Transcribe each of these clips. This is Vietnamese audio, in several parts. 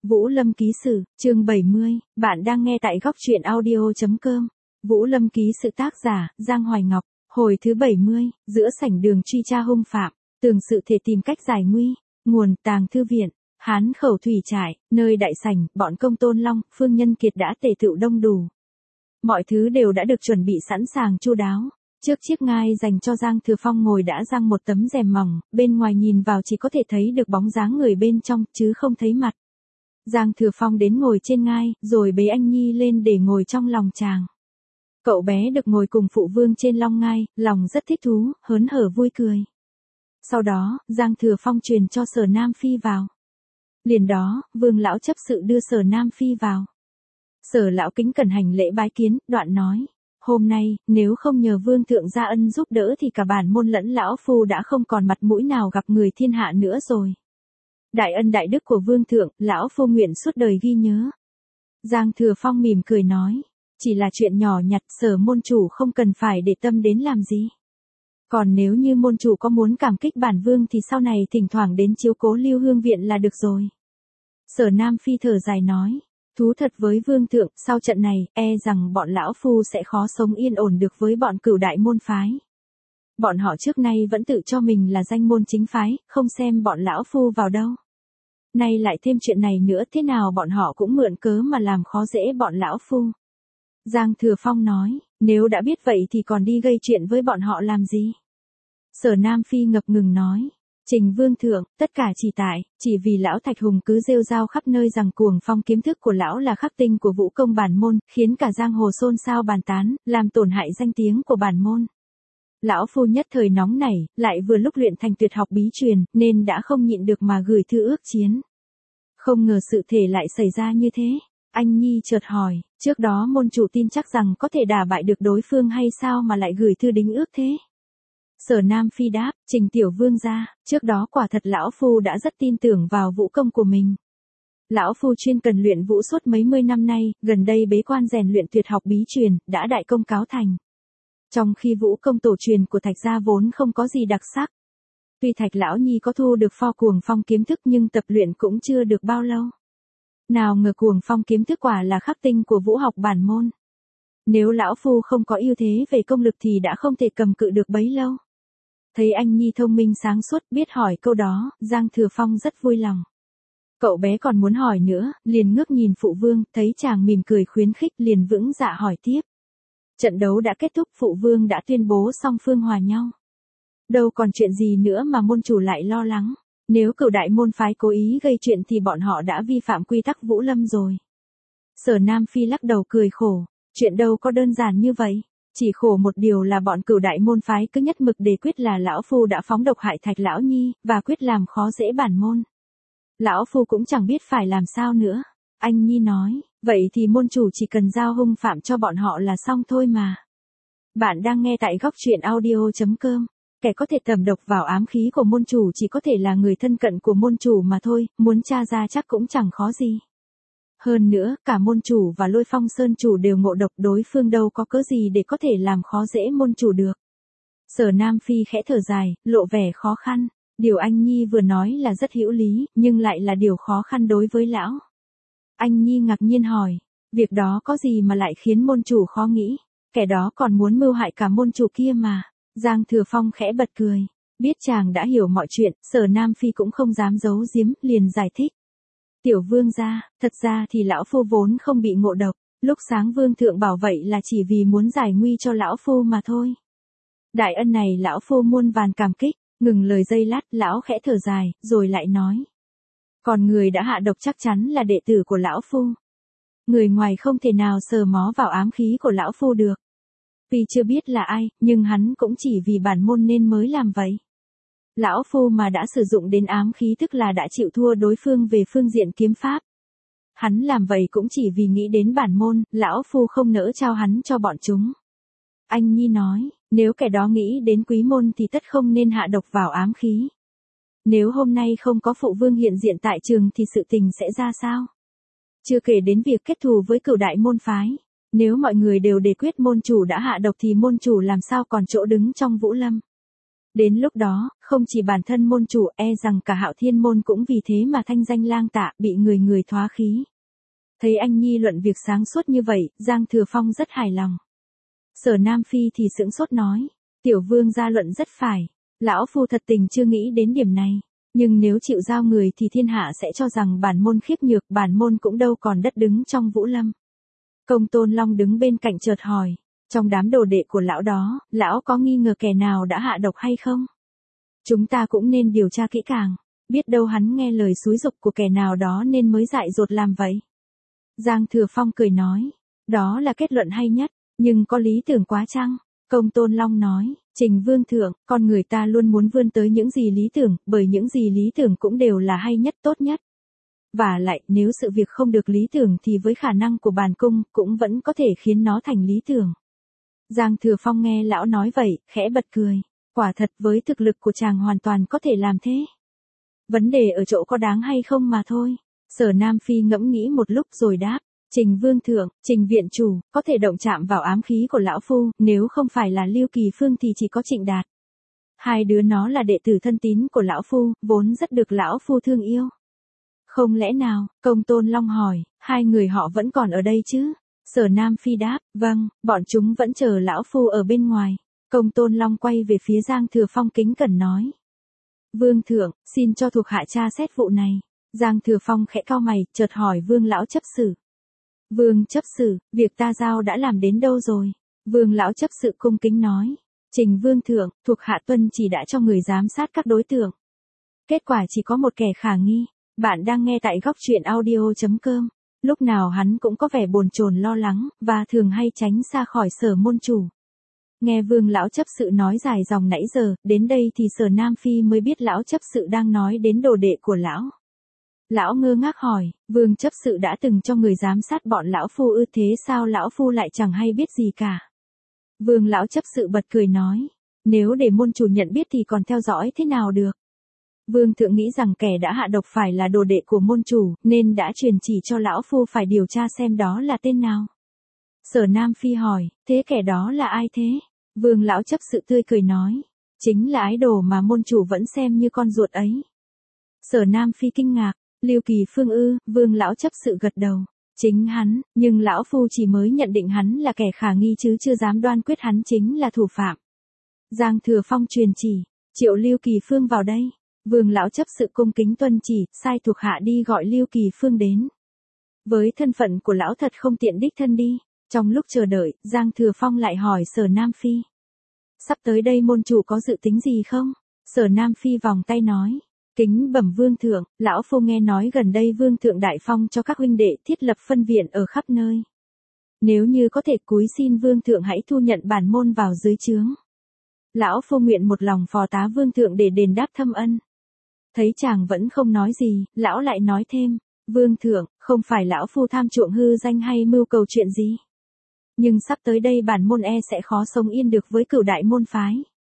Vũ Lâm ký sự, chương 70, bạn đang nghe tại góc truyện audio.com. Vũ Lâm ký sự tác giả, Giang Hoài Ngọc, hồi thứ 70, giữa sảnh đường truy tra hung phạm, tường sự thể tìm cách giải nguy, nguồn tàng thư viện, Hán khẩu thủy trại, nơi đại sảnh, bọn công Tôn Long, Phương Nhân Kiệt đã tề tựu đông đủ. Mọi thứ đều đã được chuẩn bị sẵn sàng chu đáo. Trước chiếc ngai dành cho Giang Thừa Phong ngồi đã giăng một tấm rèm mỏng, bên ngoài nhìn vào chỉ có thể thấy được bóng dáng người bên trong, chứ không thấy mặt. Giang Thừa Phong đến ngồi trên ngai, rồi bế anh Nhi lên để ngồi trong lòng chàng. Cậu bé được ngồi cùng phụ vương trên long ngai, lòng rất thích thú, hớn hở vui cười. Sau đó, Giang Thừa Phong truyền cho Sở Nam Phi vào. Liền đó, Vương lão chấp sự đưa Sở Nam Phi vào. Sở lão kính cẩn hành lễ bái kiến, đoạn nói: hôm nay, nếu không nhờ vương thượng gia ân giúp đỡ thì cả bản môn lẫn lão phu đã không còn mặt mũi nào gặp người thiên hạ nữa rồi. Đại ân đại đức của vương thượng, lão phu nguyện suốt đời ghi nhớ. Giang Thừa Phong mỉm cười nói: chỉ là chuyện nhỏ nhặt, Sở môn chủ không cần phải để tâm đến làm gì. Còn nếu như môn chủ có muốn cảm kích bản vương thì sau này thỉnh thoảng đến chiếu cố Lưu Hương viện là được rồi. Sở Nam Phi thở dài nói: thú thật với vương thượng, sau trận này, rằng bọn lão phu sẽ khó sống yên ổn được với bọn Cửu đại môn phái. Bọn họ trước nay vẫn tự cho mình là danh môn chính phái, không xem bọn lão phu vào đâu. Nay lại thêm chuyện này nữa, thế nào bọn họ cũng mượn cớ mà làm khó dễ bọn lão phu. Giang Thừa Phong nói: nếu đã biết vậy thì còn đi gây chuyện với bọn họ làm gì? Sở Nam Phi ngập ngừng nói: Trình vương thượng, tất cả chỉ vì lão Thạch Hùng cứ rêu rao khắp nơi rằng Cuồng Phong kiếm thức của lão là khắc tinh của vũ công bản môn, khiến cả giang hồ xôn xao bàn tán, làm tổn hại danh tiếng của bản môn. Lão phu nhất thời nóng nảy, lại vừa lúc luyện thành tuyệt học bí truyền, nên đã không nhịn được mà gửi thư ước chiến. Không ngờ sự thể lại xảy ra như thế. Anh Nhi chợt hỏi: trước đó môn chủ tin chắc rằng có thể đả bại được đối phương hay sao mà lại gửi thư đính ước thế? Sở Nam Phi đáp: Trình tiểu vương gia, trước đó quả thật lão phu đã rất tin tưởng vào vũ công của mình. Lão phu chuyên cần luyện vũ suốt mấy mươi năm nay, gần đây bế quan rèn luyện tuyệt học bí truyền, đã đại công cáo thành. Trong khi vũ công tổ truyền của Thạch gia vốn không có gì đặc sắc. Tuy Thạch lão nhi có thu được pho Cuồng Phong kiếm thức nhưng tập luyện cũng chưa được bao lâu. Nào ngờ Cuồng Phong kiếm thức quả là khắc tinh của vũ học bản môn. Nếu lão phu không có ưu thế về công lực thì đã không thể cầm cự được bấy lâu. Thấy anh Nhi thông minh sáng suốt, biết hỏi câu đó, Giang Thừa Phong rất vui lòng. Cậu bé còn muốn hỏi nữa, liền ngước nhìn phụ vương, thấy chàng mỉm cười khuyến khích, liền vững dạ hỏi tiếp. Trận đấu đã kết thúc, phụ vương đã tuyên bố song phương hòa nhau. Đâu còn chuyện gì nữa mà môn chủ lại lo lắng. Nếu Cửu đại môn phái cố ý gây chuyện thì bọn họ đã vi phạm quy tắc Vũ Lâm rồi. Sở Nam Phi lắc đầu cười khổ: chuyện đâu có đơn giản như vậy. Chỉ khổ một điều là bọn Cửu đại môn phái cứ nhất mực đề quyết là lão phu đã phóng độc hại Thạch lão nhi, và quyết làm khó dễ bản môn. Lão phu cũng chẳng biết phải làm sao nữa. Anh Nhi nói: vậy thì môn chủ chỉ cần giao hung phạm cho bọn họ là xong thôi mà. Bạn đang nghe tại góc truyện audio.com. Kẻ có thể tẩm độc vào ám khí của môn chủ chỉ có thể là người thân cận của môn chủ mà thôi, muốn tra ra chắc cũng chẳng khó gì. Hơn nữa, cả môn chủ và Lôi Phong Sơn chủ đều ngộ độc, đối phương đâu có cớ gì để có thể làm khó dễ môn chủ được. Sở Nam Phi khẽ thở dài, lộ vẻ khó khăn. Điều anh Nhi vừa nói là rất hữu lý, nhưng lại là điều khó khăn đối với lão. Anh Nhi ngạc nhiên hỏi: việc đó có gì mà lại khiến môn chủ khó nghĩ? Kẻ đó còn muốn mưu hại cả môn chủ kia mà. Giang Thừa Phong khẽ bật cười. Biết chàng đã hiểu mọi chuyện, Sở Nam Phi cũng không dám giấu giếm, liền giải thích. Tiểu vương gia, thật ra thì lão phu vốn không bị ngộ độc, lúc sáng vương thượng bảo vậy là chỉ vì muốn giải nguy cho lão phu mà thôi. Đại ân này lão phu muôn vàn cảm kích. Ngừng lời giây lát, lão khẽ thở dài, rồi lại nói: còn người đã hạ độc chắc chắn là đệ tử của lão phu. Người ngoài không thể nào sờ mó vào ám khí của lão phu được. Tuy chưa biết là ai, nhưng hắn cũng chỉ vì bản môn nên mới làm vậy. Lão phu mà đã sử dụng đến ám khí tức là đã chịu thua đối phương về phương diện kiếm pháp. Hắn làm vậy cũng chỉ vì nghĩ đến bản môn, lão phu không nỡ trao hắn cho bọn chúng. Anh Nhi nói: nếu kẻ đó nghĩ đến quý môn thì tất không nên hạ độc vào ám khí. Nếu hôm nay không có phụ vương hiện diện tại trường thì sự tình sẽ ra sao? Chưa kể đến việc kết thù với Cửu đại môn phái. Nếu mọi người đều đề quyết môn chủ đã hạ độc thì môn chủ làm sao còn chỗ đứng trong Vũ Lâm? Đến lúc đó, không chỉ bản thân môn chủ rằng cả Hạo Thiên môn cũng vì thế mà thanh danh lang tạ, bị người người thoá khí. Thấy anh Nhi luận việc sáng suốt như vậy, Giang Thừa Phong rất hài lòng. Sở Nam Phi thì sững sốt nói, tiểu vương gia luận rất phải, lão phu thật tình chưa nghĩ đến điểm này, nhưng nếu chịu giao người thì thiên hạ sẽ cho rằng bản môn khiếp nhược, bản môn cũng đâu còn đất đứng trong Vũ Lâm. Công Tôn Long đứng bên cạnh chợt hỏi, trong đám đồ đệ của lão đó, lão có nghi ngờ kẻ nào đã hạ độc hay không? Chúng ta cũng nên điều tra kỹ càng, biết đâu hắn nghe lời xúi giục của kẻ nào đó nên mới dại dột làm vậy. Giang Thừa Phong cười nói, đó là kết luận hay nhất, nhưng có lý tưởng quá chăng? Công Tôn Long nói, Trình Vương Thượng, con người ta luôn muốn vươn tới những gì lý tưởng, bởi những gì lý tưởng cũng đều là hay nhất tốt nhất. Và lại, nếu sự việc không được lý tưởng thì với khả năng của bản cung, cũng vẫn có thể khiến nó thành lý tưởng. Giang Thừa Phong nghe lão nói vậy, khẽ bật cười. Quả thật với thực lực của chàng hoàn toàn có thể làm thế. Vấn đề ở chỗ có đáng hay không mà thôi. Sở Nam Phi ngẫm nghĩ một lúc rồi đáp. Trình Vương Thượng, Trình Viện Chủ, có thể động chạm vào ám khí của lão phu, nếu không phải là Lưu Kỳ Phương thì chỉ có Trịnh Đạt. Hai đứa nó là đệ tử thân tín của lão phu, vốn rất được lão phu thương yêu. Không lẽ nào, Công Tôn Long hỏi, hai người họ vẫn còn ở đây chứ? Sở Nam Phi đáp, vâng, bọn chúng vẫn chờ lão phu ở bên ngoài. Công Tôn Long quay về phía Giang Thừa Phong kính cẩn nói. Vương Thượng, xin cho thuộc hạ tra xét vụ này. Giang Thừa Phong khẽ cau mày, chợt hỏi Vương lão chấp sự. Vương chấp sự, việc ta giao đã làm đến đâu rồi? Vương lão chấp sự cung kính nói. Trình Vương Thượng, thuộc hạ tuân chỉ đã cho người giám sát các đối tượng. Kết quả chỉ có một kẻ khả nghi. Bạn đang nghe tại góc truyện audio.com. Lúc nào hắn cũng có vẻ bồn chồn lo lắng, và thường hay tránh xa khỏi Sở môn chủ. Nghe Vương lão chấp sự nói dài dòng nãy giờ, đến đây thì Sở Nam Phi mới biết lão chấp sự đang nói đến đồ đệ của lão. Lão ngơ ngác hỏi, Vương chấp sự đã từng cho người giám sát bọn lão phu ư, thế sao lão phu lại chẳng hay biết gì cả? Vương lão chấp sự bật cười nói, nếu để môn chủ nhận biết thì còn theo dõi thế nào được? Vương thượng nghĩ rằng kẻ đã hạ độc phải là đồ đệ của môn chủ, nên đã truyền chỉ cho lão phu phải điều tra xem đó là tên nào. Sở Nam Phi hỏi, thế kẻ đó là ai thế? Vương lão chấp sự tươi cười nói, chính là ái đồ mà môn chủ vẫn xem như con ruột ấy. Sở Nam Phi kinh ngạc, Lưu Kỳ Phương ư? Vương lão chấp sự gật đầu, chính hắn, nhưng lão phu chỉ mới nhận định hắn là kẻ khả nghi chứ chưa dám đoan quyết hắn chính là thủ phạm. Giang Thừa Phong truyền chỉ, triệu Lưu Kỳ Phương vào đây. Vương lão chấp sự cung kính tuân chỉ, sai thuộc hạ đi gọi Lưu Kỳ Phương đến. Với thân phận của lão thật không tiện đích thân đi. Trong lúc chờ đợi, Giang Thừa Phong lại hỏi Sở Nam Phi. Sắp tới đây môn chủ có dự tính gì không? Sở Nam Phi vòng tay nói. Kính bẩm Vương Thượng, lão phu nghe nói gần đây Vương Thượng đại phong cho các huynh đệ thiết lập phân viện ở khắp nơi. Nếu như có thể cúi xin Vương Thượng hãy thu nhận bản môn vào dưới trướng. Lão phu nguyện một lòng phò tá Vương Thượng để đền đáp thâm ân. Thấy chàng vẫn không nói gì, lão lại nói thêm, Vương Thượng, không phải lão phu tham chuộng hư danh hay mưu cầu chuyện gì. Nhưng sắp tới đây bản môn sẽ khó sống yên được với Cửu đại môn phái.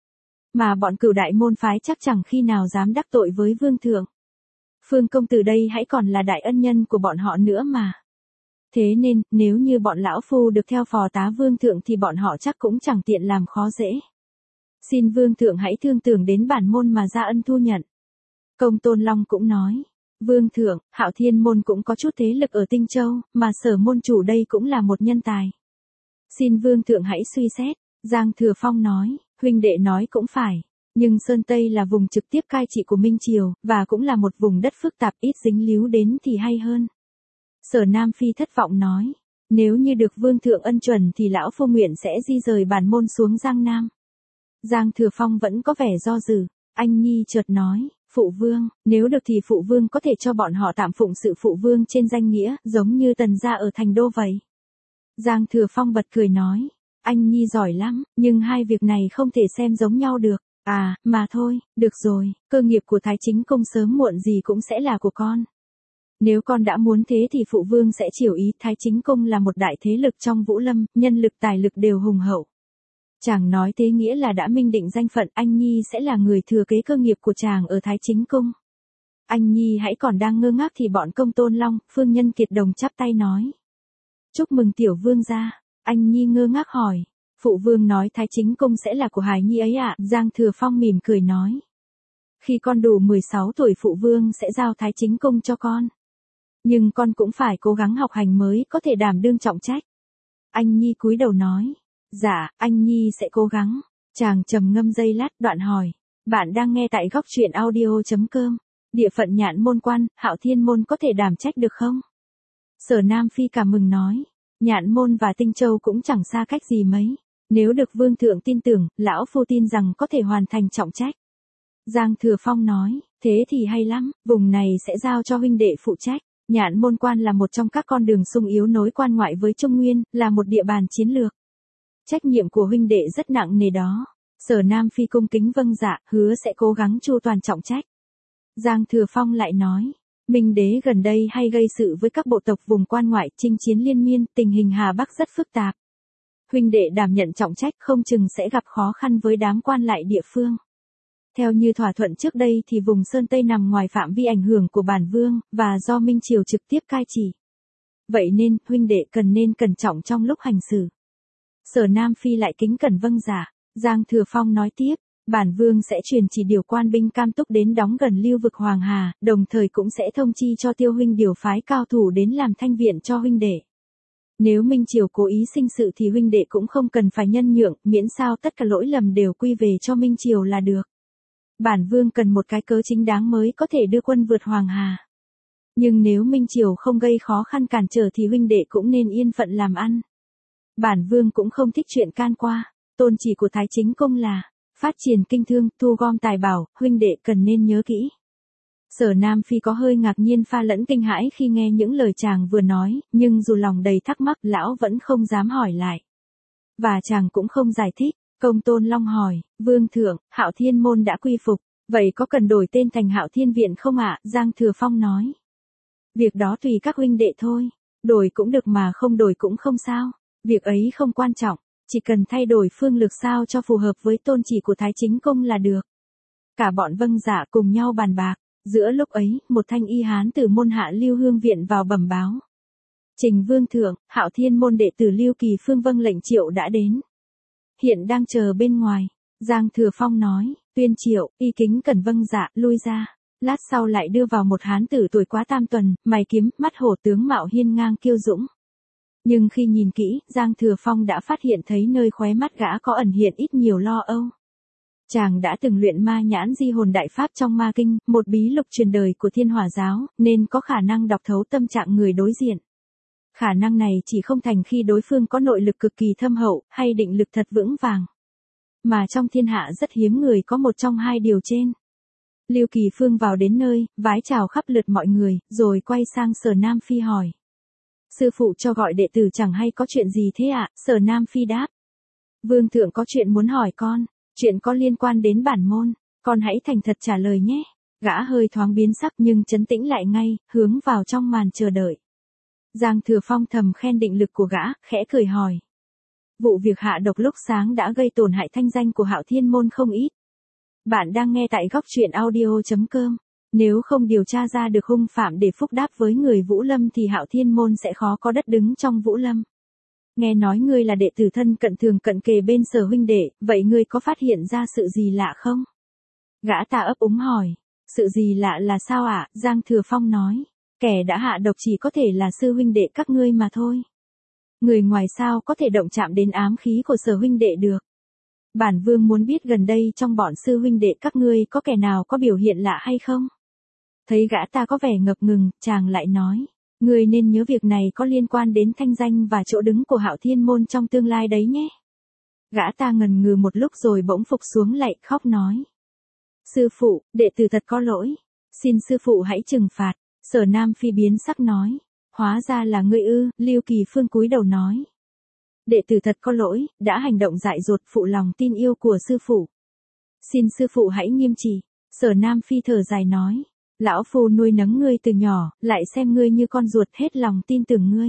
Mà bọn Cửu đại môn phái chắc chẳng khi nào dám đắc tội với Vương Thượng. Phương công tử đây hãy còn là đại ân nhân của bọn họ nữa mà. Thế nên, nếu như bọn lão phu được theo phò tá Vương Thượng thì bọn họ chắc cũng chẳng tiện làm khó dễ. Xin Vương Thượng hãy thương tưởng đến bản môn mà ra ân thu nhận. Công Tôn Long cũng nói, Vương Thượng, Hạo Thiên môn cũng có chút thế lực ở Tinh Châu, mà Sở môn chủ đây cũng là một nhân tài. Xin Vương Thượng hãy suy xét. Giang Thừa Phong nói, huynh đệ nói cũng phải, nhưng Sơn Tây là vùng trực tiếp cai trị của Minh Triều, và cũng là một vùng đất phức tạp ít dính líu đến thì hay hơn. Sở Nam Phi thất vọng nói, nếu như được Vương Thượng ân chuẩn thì lão phu nguyện sẽ di rời bản môn xuống Giang Nam. Giang Thừa Phong vẫn có vẻ do dự, anh Nhi chợt nói, Phụ Vương, nếu được thì Phụ Vương có thể cho bọn họ tạm phụng sự Phụ Vương trên danh nghĩa, giống như Tần gia ở Thành Đô vậy. Giang Thừa Phong bật cười nói, anh Nhi giỏi lắm, nhưng hai việc này không thể xem giống nhau được. À, mà thôi, được rồi, cơ nghiệp của Thái Chính Công sớm muộn gì cũng sẽ là của con. Nếu con đã muốn thế thì Phụ Vương sẽ chiều ý. Thái Chính Công là một đại thế lực trong Vũ Lâm, nhân lực tài lực đều hùng hậu. Chàng nói thế nghĩa là đã minh định danh phận, anh Nhi sẽ là người thừa kế cơ nghiệp của chàng ở Thái Chính Cung. Anh Nhi hãy còn đang ngơ ngác thì bọn Công Tôn Long, Phương Nhân Kiệt đồng chắp tay nói. Chúc mừng tiểu vương gia. Anh Nhi ngơ ngác hỏi, Phụ vương nói Thái Chính Cung sẽ là của hài nhi ấy ạ. Giang Thừa Phong mỉm cười nói. Khi con đủ 16 tuổi phụ vương sẽ giao Thái Chính Cung cho con. Nhưng con cũng phải cố gắng học hành mới có thể đảm đương trọng trách. Anh Nhi cúi đầu nói. Dạ, anh Nhi sẽ cố gắng. Chàng trầm ngâm giây lát đoạn hỏi. Bạn đang nghe tại góc truyện audio.com. Địa phận Nhạn Môn Quan, Hạo Thiên Môn có thể đảm trách được không? Sở Nam Phi cảm mừng nói. Nhạn Môn và Tinh Châu cũng chẳng xa cách gì mấy. Nếu được vương thượng tin tưởng, lão phu tin rằng có thể hoàn thành trọng trách. Giang Thừa Phong nói. Thế thì hay lắm, vùng này sẽ giao cho huynh đệ phụ trách. Nhạn Môn Quan là một trong các con đường xung yếu nối quan ngoại với Trung Nguyên, là một địa bàn chiến lược. Trách nhiệm của huynh đệ rất nặng nề đó. Sở Nam Phi cung kính vâng dạ, hứa sẽ cố gắng chu toàn trọng trách. Giang Thừa Phong lại nói, Minh đế gần đây hay gây sự với các bộ tộc vùng quan ngoại, chinh chiến liên miên, tình hình Hà Bắc rất phức tạp. Huynh đệ đảm nhận trọng trách không chừng sẽ gặp khó khăn với đám quan lại địa phương. Theo như thỏa thuận trước đây thì vùng Sơn Tây nằm ngoài phạm vi ảnh hưởng của bản vương, và do Minh Triều trực tiếp cai trị. Vậy nên, huynh đệ nên cẩn trọng trong lúc hành xử. Sở Nam Phi lại kính cẩn vâng dạ. Giang Thừa Phong nói tiếp, bản vương sẽ truyền chỉ điều quan binh Cam Túc đến đóng gần lưu vực Hoàng Hà, đồng thời cũng sẽ thông chi cho Tiêu huynh điều phái cao thủ đến làm thanh viện cho huynh đệ. Nếu Minh Triều cố ý sinh sự thì huynh đệ cũng không cần phải nhân nhượng, miễn sao tất cả lỗi lầm đều quy về cho Minh Triều là được. Bản vương cần một cái cớ chính đáng mới có thể đưa quân vượt Hoàng Hà. Nhưng nếu Minh Triều không gây khó khăn cản trở thì huynh đệ cũng nên yên phận làm ăn. Bản vương cũng không thích chuyện can qua. Tôn chỉ của Thái Chính Cung là phát triển kinh thương, thu gom tài bảo, huynh đệ cần nên nhớ kỹ. Sở Nam Phi có hơi ngạc nhiên pha lẫn kinh hãi khi nghe những lời chàng vừa nói, nhưng dù lòng đầy thắc mắc lão vẫn không dám hỏi lại. Và chàng cũng không giải thích. Công Tôn Long hỏi, vương thượng, Hạo Thiên Môn đã quy phục, vậy có cần đổi tên thành Hạo Thiên Viện không ạ? Giang Thừa Phong nói. Việc đó tùy các huynh đệ thôi, đổi cũng được mà không đổi cũng không sao, việc ấy không quan trọng. Chỉ cần thay đổi phương lược sao cho phù hợp với tôn chỉ của Thái Chính Cung là được. Cả bọn vâng dạ cùng nhau bàn bạc. Giữa lúc ấy, một thanh y hán từ môn Hạ Lưu Hương Viện vào bẩm báo. Trình vương thượng, Hạo Thiên Môn đệ tử Lưu Kỳ Phương vâng lệnh triệu đã đến. Hiện đang chờ bên ngoài. Giang Thừa Phong nói, tuyên triệu, y kính cần vâng dạ, lui ra. Lát sau lại đưa vào một hán tử tuổi quá tam tuần, mày kiếm, mắt hổ tướng mạo hiên ngang kiêu dũng. Nhưng khi nhìn kỹ, Giang Thừa Phong đã phát hiện thấy nơi khóe mắt gã có ẩn hiện ít nhiều lo âu. Chàng đã từng luyện ma nhãn di hồn đại pháp trong ma kinh, một bí lục truyền đời của Thiên Hỏa giáo, nên có khả năng đọc thấu tâm trạng người đối diện. Khả năng này chỉ không thành khi đối phương có nội lực cực kỳ thâm hậu, hay định lực thật vững vàng. Mà trong thiên hạ rất hiếm người có một trong hai điều trên. Lưu Kỳ Phương vào đến nơi, vái chào khắp lượt mọi người, rồi quay sang Sở Nam Phi hỏi. Sư phụ cho gọi đệ tử chẳng hay có chuyện gì thế ạ? Sở Nam Phi đáp. Vương thượng có chuyện muốn hỏi con, chuyện có liên quan đến bản môn, con hãy thành thật trả lời nhé. Gã hơi thoáng biến sắc nhưng trấn tĩnh lại ngay, hướng vào trong màn chờ đợi. Giang Thừa Phong thầm khen định lực của gã, khẽ cười hỏi. Vụ việc hạ độc lúc sáng đã gây tổn hại thanh danh của Hạo Thiên Môn không ít. Bạn đang nghe tại góc truyện audio.com. Nếu không điều tra ra được hung phạm để phúc đáp với người Vũ Lâm thì Hạo Thiên Môn sẽ khó có đất đứng trong Vũ Lâm. Nghe nói ngươi là đệ tử thân cận thường cận kề bên Sở huynh đệ, vậy ngươi có phát hiện ra sự gì lạ không? Gã ta ấp úng hỏi. Sự gì lạ là sao ạ? Giang Thừa Phong nói. Kẻ đã hạ độc chỉ có thể là sư huynh đệ các ngươi mà thôi. Người ngoài sao có thể động chạm đến ám khí của Sở huynh đệ được. Bản vương muốn biết gần đây trong bọn sư huynh đệ các ngươi có kẻ nào có biểu hiện lạ hay không? Thấy gã ta có vẻ ngập ngừng, chàng lại nói. Ngươi nên nhớ việc này có liên quan đến thanh danh và chỗ đứng của Hạo Thiên Môn trong tương lai đấy nhé. Gã ta ngần ngừ một lúc rồi bỗng phục xuống lạy khóc nói. Sư phụ, đệ tử thật có lỗi. Xin sư phụ hãy trừng phạt. Sở Nam Phi biến sắc nói. Hóa ra là ngươi ư? Lưu Kỳ Phương cúi đầu nói. Đệ tử thật có lỗi, đã hành động dại dột phụ lòng tin yêu của sư phụ. Xin sư phụ hãy nghiêm trị. Sở Nam Phi thở dài nói. Lão phu nuôi nấng ngươi từ nhỏ, lại xem ngươi như con ruột hết lòng tin tưởng ngươi.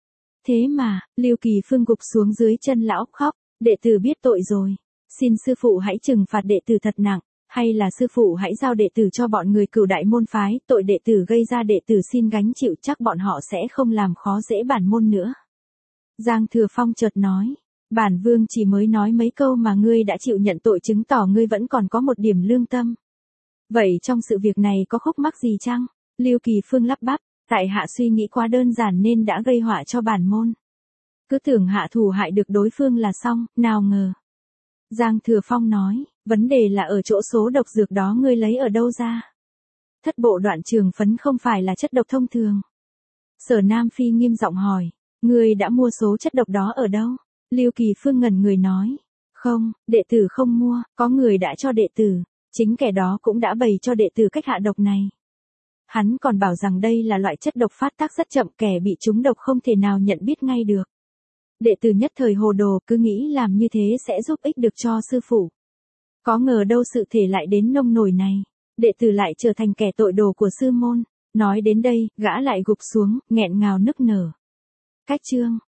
Thế mà, Lưu Kỳ Phương gục xuống dưới chân lão khóc, đệ tử biết tội rồi. Xin sư phụ hãy trừng phạt đệ tử thật nặng, hay là sư phụ hãy giao đệ tử cho bọn người Cửu Đại môn phái, tội đệ tử gây ra đệ tử xin gánh chịu, chắc bọn họ sẽ không làm khó dễ bản môn nữa. Giang Thừa Phong chợt nói, Bản vương chỉ mới nói mấy câu mà ngươi đã chịu nhận tội, chứng tỏ ngươi vẫn còn có một điểm lương tâm. Vậy trong sự việc này có khúc mắc gì chăng? Lưu Kỳ Phương lắp bắp, tại hạ suy nghĩ quá đơn giản nên đã gây họa cho bản môn. Cứ tưởng hạ thủ hại được đối phương là xong, nào ngờ. Giang Thừa Phong nói, vấn đề là ở chỗ số độc dược đó ngươi lấy ở đâu ra. Thất bộ đoạn trường phấn không phải là chất độc thông thường. Sở Nam Phi nghiêm giọng hỏi, ngươi đã mua số chất độc đó ở đâu? Lưu Kỳ Phương ngẩn người nói, không, đệ tử không mua, có người đã cho đệ tử, chính kẻ đó cũng đã bày cho đệ tử cách hạ độc này. Hắn còn bảo rằng đây là loại chất độc phát tác rất chậm, kẻ bị trúng độc không thể nào nhận biết ngay được. Đệ tử nhất thời hồ đồ, cứ nghĩ làm như thế sẽ giúp ích được cho sư phụ. Có ngờ đâu sự thể lại đến nông nổi này, đệ tử lại trở thành kẻ tội đồ của sư môn. Nói đến đây, gã lại gục xuống, nghẹn ngào nức nở. Cách chương